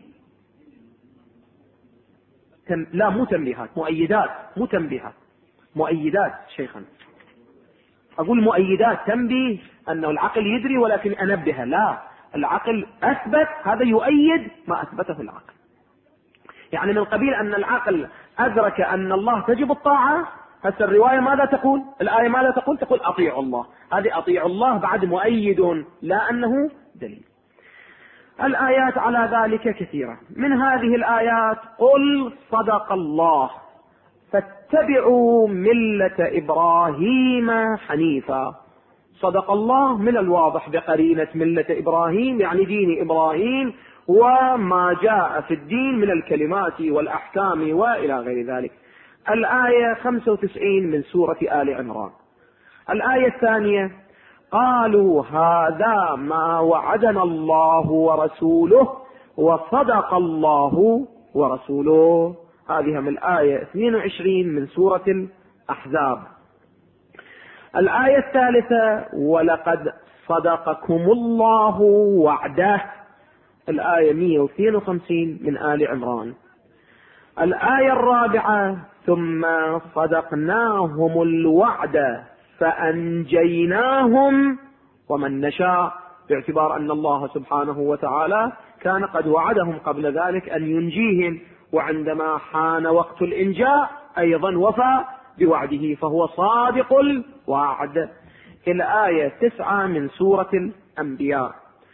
لا مو تنبيهات، مؤيدات، مو تنبيهات، مؤيدات شيخا. أقول مؤيدات، تنبيه أنه العقل يدري ولكن أنبه، لا، العقل أثبت، هذا يؤيد ما أثبته العقل. يعني من قبيل أن العقل أدرك أن الله تجب الطاعة. هسه الرواية ماذا تقول؟ الآية ماذا تقول؟ تقول أطيعوا الله. هذه أطيعوا الله بعد مؤيد لا أنه دليل. الآيات على ذلك كثيرة. من هذه الآيات قل صدق الله فاتبعوا ملة إبراهيم حنيفا. صدق الله من الواضح بقرينة ملة إبراهيم يعني دين إبراهيم وما جاء في الدين من الكلمات والأحكام وإلى غير ذلك. الآية 95 من سورة آل عمران. الآية الثانية قالوا هذا ما وعدنا الله ورسوله وصدق الله ورسوله. هذه من الآية 22 من سورة الأحزاب. الآية الثالثة ولقد صدقكم الله وعده. الآية 152 من آل عمران. الآية الرابعة ثم صدقناهم الوعد فأنجيناهم ومن نشاء، باعتبار أن الله سبحانه وتعالى كان قد وعدهم قبل ذلك أن ينجيهم، وعندما حان وقت الإنجاء أيضا وفى بوعده فهو صادق الوعد. الآية 9 من سورة الأنبياء.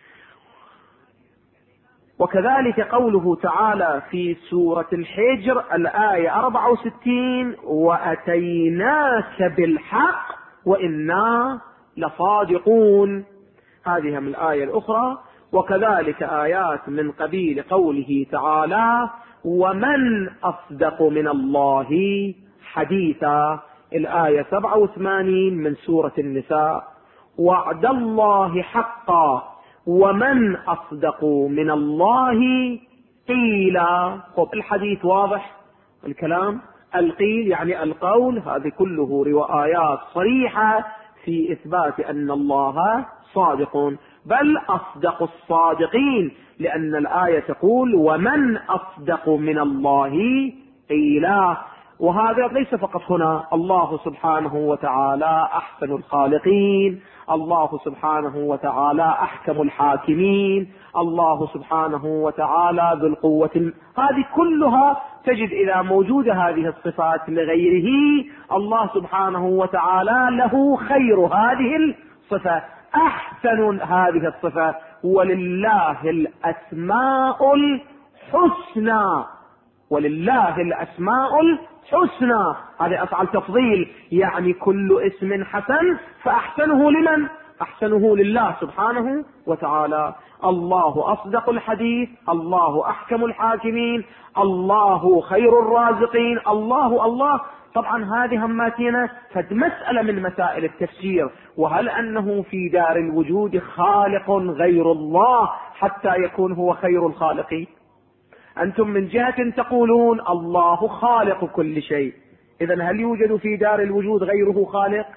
وكذلك قوله تعالى في سورة الحجر الآية 64 وأتيناك بالحق وإنا لصادقون. هذه من الآية الأخرى. وكذلك آيات من قبيل قوله تعالى ومن أصدق من الله حديثا. الآية 87 من سورة النساء. وعد الله حقا ومن أصدق من الله قيلا. الحديث واضح، الكلام القيل يعني القول، هذه كله روايات صريحة في إثبات أن الله صادق، بل أصدق الصادقين، لأن الآية تقول ومن أصدق من الله قيلا. وهذا ليس فقط هنا، الله سبحانه وتعالى أحسن الخالقين، الله سبحانه وتعالى أحكم الحاكمين، الله سبحانه وتعالى ذو القوة. هذه كلها تجد إذا موجودة هذه الصفات لغيره الله سبحانه وتعالى له خير هذه الصفة، أحسن هذه الصفة. ولله الأسماء الحسنى، ولله الأسماء الحسنى، هذه أفعل تفضيل، يعني كل اسم حسن فأحسنه لمن؟ أحسنه لله سبحانه وتعالى. الله أصدق الحديث، الله أحكم الحاكمين، الله خير الرازقين، الله. طبعا هذه هماتنا فد مسألة من مسائل التفسير، وهل أنه في دار الوجود خالق غير الله حتى يكون هو خير الخالقين؟ أنتم من جهة تقولون الله خالق كل شيء، إذن هل يوجد في دار الوجود غيره خالق؟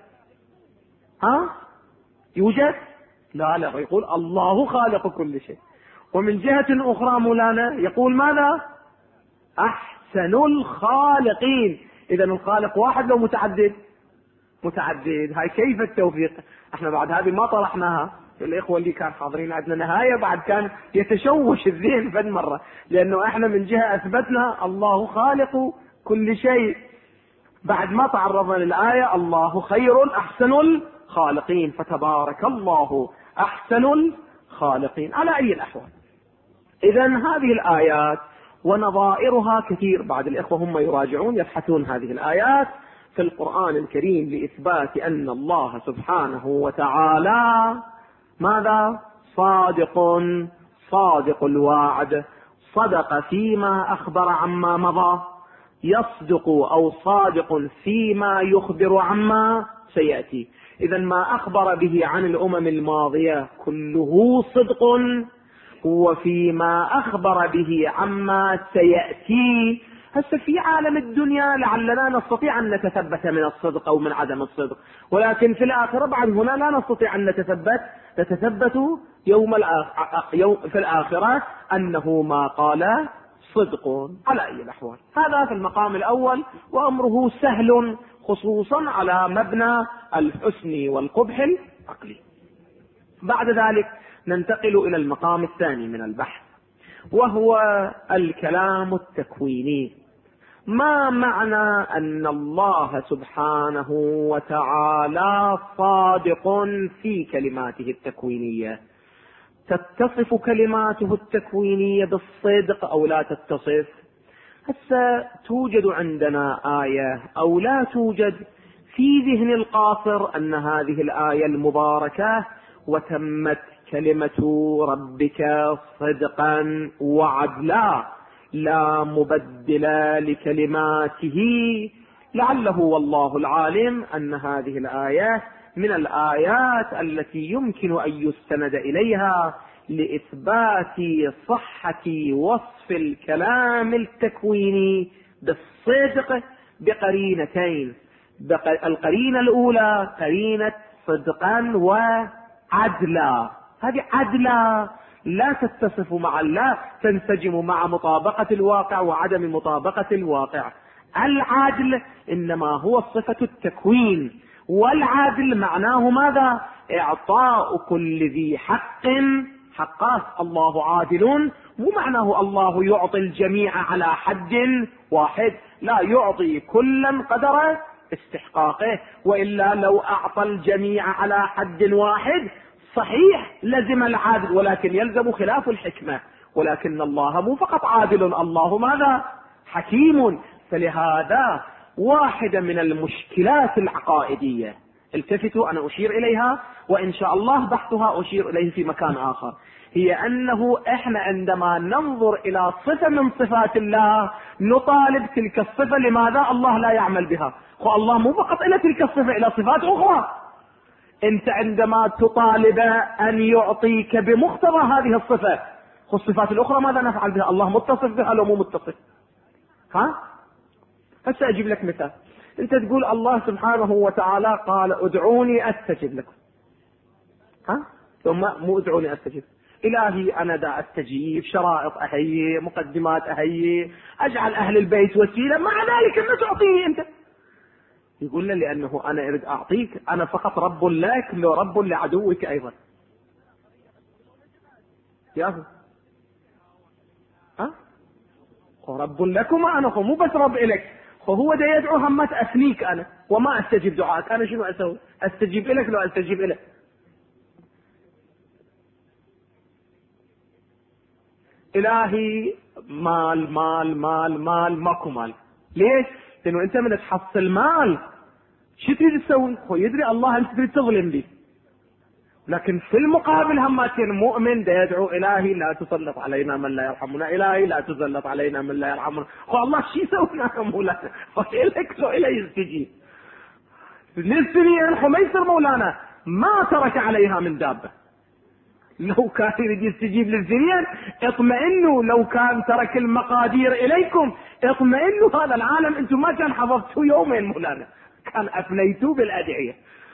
يوجد؟ لا، يقول الله خالق كل شيء. ومن جهة أخرى مولانا يقول ماذا؟ أحسن الخالقين. إذن الخالق واحد لو متعدد؟ متعدد. هاي كيف التوفيق؟ احنا بعد هذه ما طرحناها، الإخوة اللي كان حاضرين عندنا نهاية بعد كان يتشوش الذهن فد مرة، لأنه احنا من جهة أثبتنا الله خالق كل شيء، بعد ما تعرضنا للآية الله خير أحسن الخالقين، فتبارك الله أحسن الخالقين. على أي الأحوال، إذن هذه الآيات ونظائرها كثير. بعد الإخوة هم يراجعون يبحثون هذه الآيات في القرآن الكريم لإثبات أن الله سبحانه وتعالى ماذا؟ صادق الوعد، صدق فيما أخبر عما مضى، يصدق أو صادق فيما يخبر عما سيأتي. إذن ما أخبر به عن الأمم الماضية كله صدق، وفيما أخبر به عما سيأتي. هسه في عالم الدنيا لعلنا نستطيع أن نتثبت من الصدق أو من عدم الصدق، ولكن في الآخرة بعد هنا لا نستطيع أن نتثبت في الآخرة أنه ما قال صدق. على أي الأحوال، هذا في المقام الأول، وأمره سهل خصوصا على مبنى الحسن والقبح العقلي. بعد ذلك ننتقل إلى المقام الثاني من البحث، وهو الكلام التكويني. ما معنى أن الله سبحانه وتعالى صادق في كلماته التكوينية؟ تتصف كلماته التكوينية بالصدق أو لا تتصف؟ هسه توجد عندنا آية أو لا توجد في ذهن القاصر أن هذه الآية المباركة وتمت كلمة ربك صدقا وعدلا لا مبدل لكلماته، لعله والله العالم أن هذه الآية من الآيات التي يمكن أن يستند إليها لإثبات صحة وصف الكلام التكويني بالصدق بقرينتين. القرينة الأولى قرينة صدقا وعدلا. هذه عدلا لا تتصف مع الله، تنسجم مع مطابقة الواقع وعدم مطابقة الواقع. العدل إنما هو صفة التكوين، والعدل معناه ماذا؟ إعطاء كل ذي حق حقه. الله عادل، مو معناه الله يعطي الجميع على حد واحد، لا، يعطي كلا قدر استحقاقه، وإلا لو أعطى الجميع على حد واحد صحيح لزم العدل، ولكن يلزم خلاف الحكمة. ولكن الله مو فقط عادل، الله ماذا؟ حكيم. فلهذا واحدة من المشكلات العقائدية، التفتوا أنا أشير إليها وإن شاء الله بحثها أشير إليه في مكان آخر، هي أنه إحنا عندما ننظر إلى صفة من صفات الله نطالب تلك الصفة لماذا الله لا يعمل بها. الله مو فقط إلى تلك الصفة، إلى صفات أخرى. أنت عندما تطالب أن يعطيك بمقتضى هذه الصفة، الصفات الأخرى ماذا نفعل بها؟ الله متصف بها لو مو متصف؟ هسه أجيب لك مثال. أنت تقول الله سبحانه وتعالى قال ادعوني أستجب لكم، ثم مو ادعوني أستجب. إلهي أنا دا أستجيب، شرائط أهيي، مقدمات أهيي، أجعل أهل البيت وسيلة، مع ذلك أنت تعطيه أنت. يقول له لأنه أنا أريد أعطيك، أنا فقط رب لك لو رب لعدوك أيضا. ياهو رب لكم أنا مو بس رب إليك، فهو دا يدعو همات أثنيك أنا وما أستجيب دعاءك. أنا شنو أسوي؟ أستجيب إليك لو أستجيب إليك؟ إلهي مال مال مال مال ماكو مال. ليش؟ لأنه أنت من تحصل مال شو تريد تسوي؟ هو يدري الله أنت تريد تظلم بي، لكن في المقابل هماتين مؤمن دا يدعو إلهي لا تسلط علينا من لا يرحمنا، إلهي لا تسلط علينا من لا يرحمنا. الله شي يسوينا مولانا؟ فإلك سؤال يستجيب للسنين ما يصير مولانا ما ترك عليها من دابة. لو كان يريد يستجيب للزنيان اطمئنوا، لو كان ترك المقادير إليكم اطمئنوا، هذا العالم انتم ما كان حفظتوا يومين مولانا، كان أفنيتوا بالأدعية.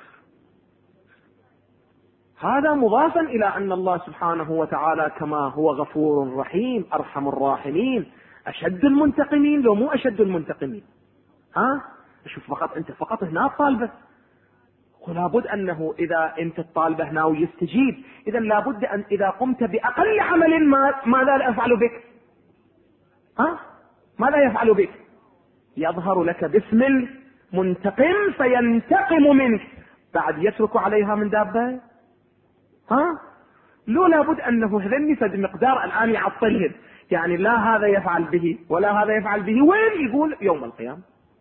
هذا مضافا إلى أن الله سبحانه وتعالى كما هو غفور رحيم أرحم الراحمين أشد المنتقمين لو مو أشد المنتقمين. شوف فقط أنت فقط هنا طالبه، ولابد أنه إذا أنت الطالبة هنا ويستجيب، إذا لابد أن إذا قمت بأقل عمل ماذا يفعل بك؟ ماذا يفعل بك؟ يظهر لك باسم المنتقم فينتقم منك. بعد يترك عليها من دابة؟ ها؟ لو لابد أنه هذني فد مقدار الآن يعطلهم، يعني لا هذا يفعل به ولا هذا يفعل به، وين يقول يوم القيامة.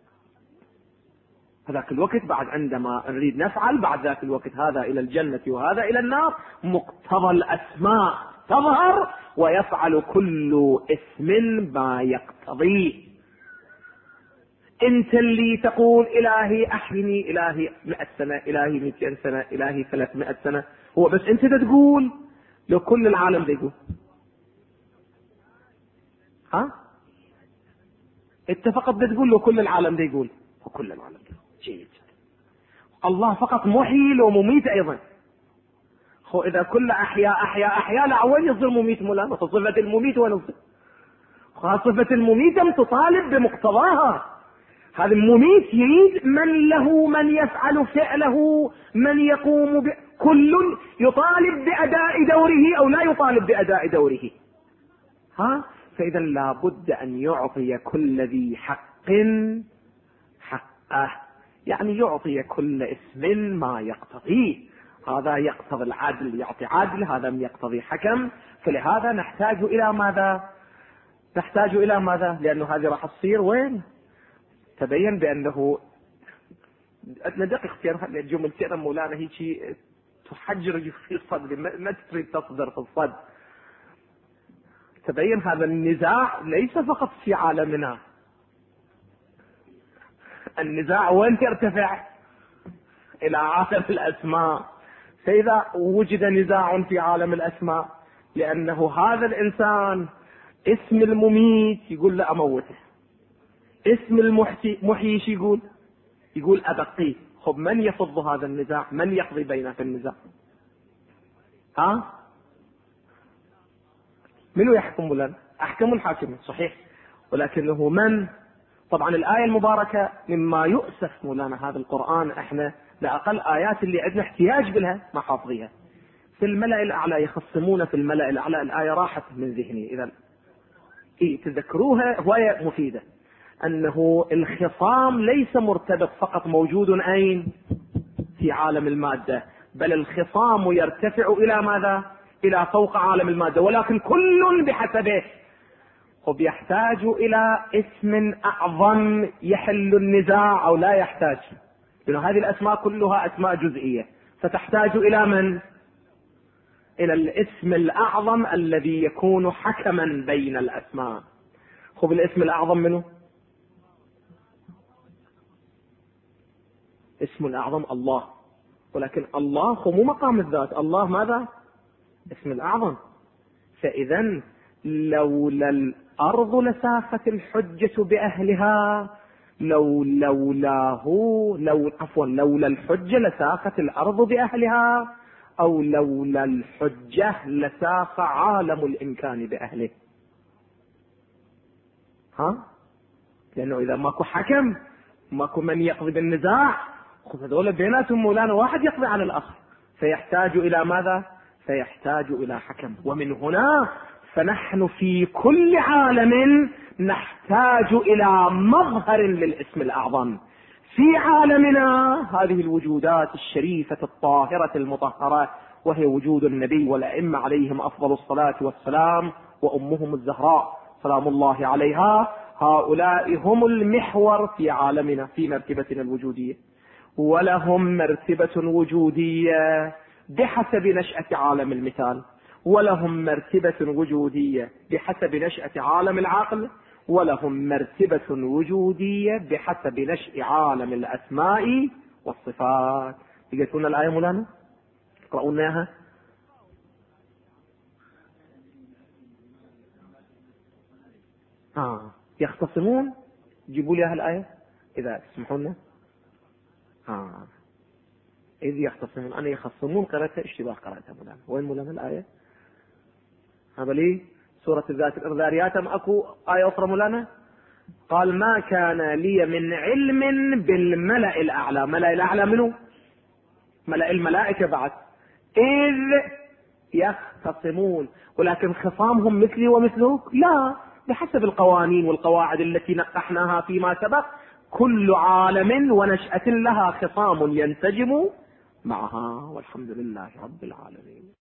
هذاك الوقت بعد عندما نريد نفعل بعد ذاك الوقت هذا إلى الجنة وهذا إلى النار، مقتضى الأسماء تظهر ويفعل كل اسم ما يقتضيه. انت اللي تقول الهي احيني، الهي 100 سنة، الهي 200 سنة، الهي 300 سنة، هو بس انت تقول؟ لو كل العالم يقول، ها؟ انت فقط تقول لو كل العالم يقول، وكل العالم يقول جيد. الله فقط محيي ومميت ايضا. هو اذا كل احياء لا وين يصير مميت مولانا؟ صفة المميت وين يصير؟ صفة المميت تطالب بمقتضاها. هذا المميت يريد من له من يفعل فعله، من يقوم كل يطالب بأداء دوره أو لا يطالب بأداء دوره. ها؟ فإذا لابد أن يعطي كل ذي حق حقه، يعني يعطي كل اسم ما يقتضيه. هذا يقتضي العدل يعطي عدل، هذا يقتضي حكم. فلهذا نحتاج إلى ماذا؟ نحتاج إلى ماذا؟ لأنه هذه راح تصير وين؟ تبين بأنه ندق اختيار الجمل كثيرا مولانا هيك تحجر في صدري، ما تريد تصدر في الصدر. تبين هذا النزاع ليس فقط في عالمنا، النزاع وين يرتفع؟ إلى عالم الأسماء. فإذا وجد نزاع في عالم الأسماء لأنه هذا الإنسان اسم المميت يقول لا أموته، اسم المحيي يقول أبقيه. خب من يفض هذا النزاع؟ من يقضي بينه في النزاع؟ ها؟ من يحكم لنا؟ أحكم الحاكمين صحيح، ولكنه من؟ طبعا الآية المباركة مما يؤسف مولانا هذا القرآن احنا لأقل آيات اللي عندنا احتياج بها ما حافظيها. في الملأ الأعلى يخصمون في الملأ الأعلى، الآية راحت من ذهني. إذا تذكروها هواية مفيدة، أنه الخصام ليس مرتبط فقط موجود أين؟ في عالم المادة، بل الخصام يرتفع إلى ماذا؟ إلى فوق عالم المادة، ولكن كل بحسبه. وبيحتاج إلى اسم أعظم يحل النزاع أو لا يحتاج، لأن هذه الأسماء كلها أسماء جزئية، فتحتاج إلى من؟ إلى الاسم الأعظم الذي يكون حكما بين الأسماء. خب الاسم الأعظم منه؟ اسم الأعظم الله، ولكن الله هو مو مقام الذات، الله ماذا؟ اسم الأعظم. فإذا لولا الأرض لسافت الحجة بأهلها، لولا الحجة لسافت الأرض بأهلها، أو لولا الحجة لساف عالم الإمكان بأهله. ها؟ لأنه إذا ماكو حكم ماكو من يقضي بالنزاع، خذ هذول بيناتهم مولانا واحد يقضي على الآخر، فيحتاج إلى ماذا؟ فيحتاج إلى حكم. ومن هنا فنحن في كل عالم نحتاج إلى مظهر للاسم الأعظم. في عالمنا هذه الوجودات الشريفة الطاهرة المطهرة، وهي وجود النبي والأئمة عليهم أفضل الصلاة والسلام، وأمهم الزهراء سلام الله عليها، هؤلاء هم المحور في عالمنا في مرتبتنا الوجودية، ولهم مرتبة وجودية بحسب نشأة عالم المثال، ولهم مرتبة وجودية بحسب نشأة عالم العقل، ولهم مرتبة وجودية بحسب نشأ عالم الأسماء والصفات. لقيتونا الآية مولانا؟ اقرأوناها. يختصمون، جيبوا لي الآية إذا تسمحون. إذ يختصمون، أنا يخصمون قرأتها اشتباه قرأتها مولانا. وين مولانا الآية؟ هذا لي سورة الذاريات. أم أكو آية أخرى مولانا؟ قال ما كان لي من علم بالملأ الأعلى. ملأ الأعلى منه؟ ملأ الملائكة بعد. إذ يختصمون، ولكن خصامهم مثلي ومثلك؟ لا، بحسب القوانين والقواعد التي نقحناها فيما سبق، كل عالم ونشأة لها خصام ينسجم معها، والحمد لله رب العالمين.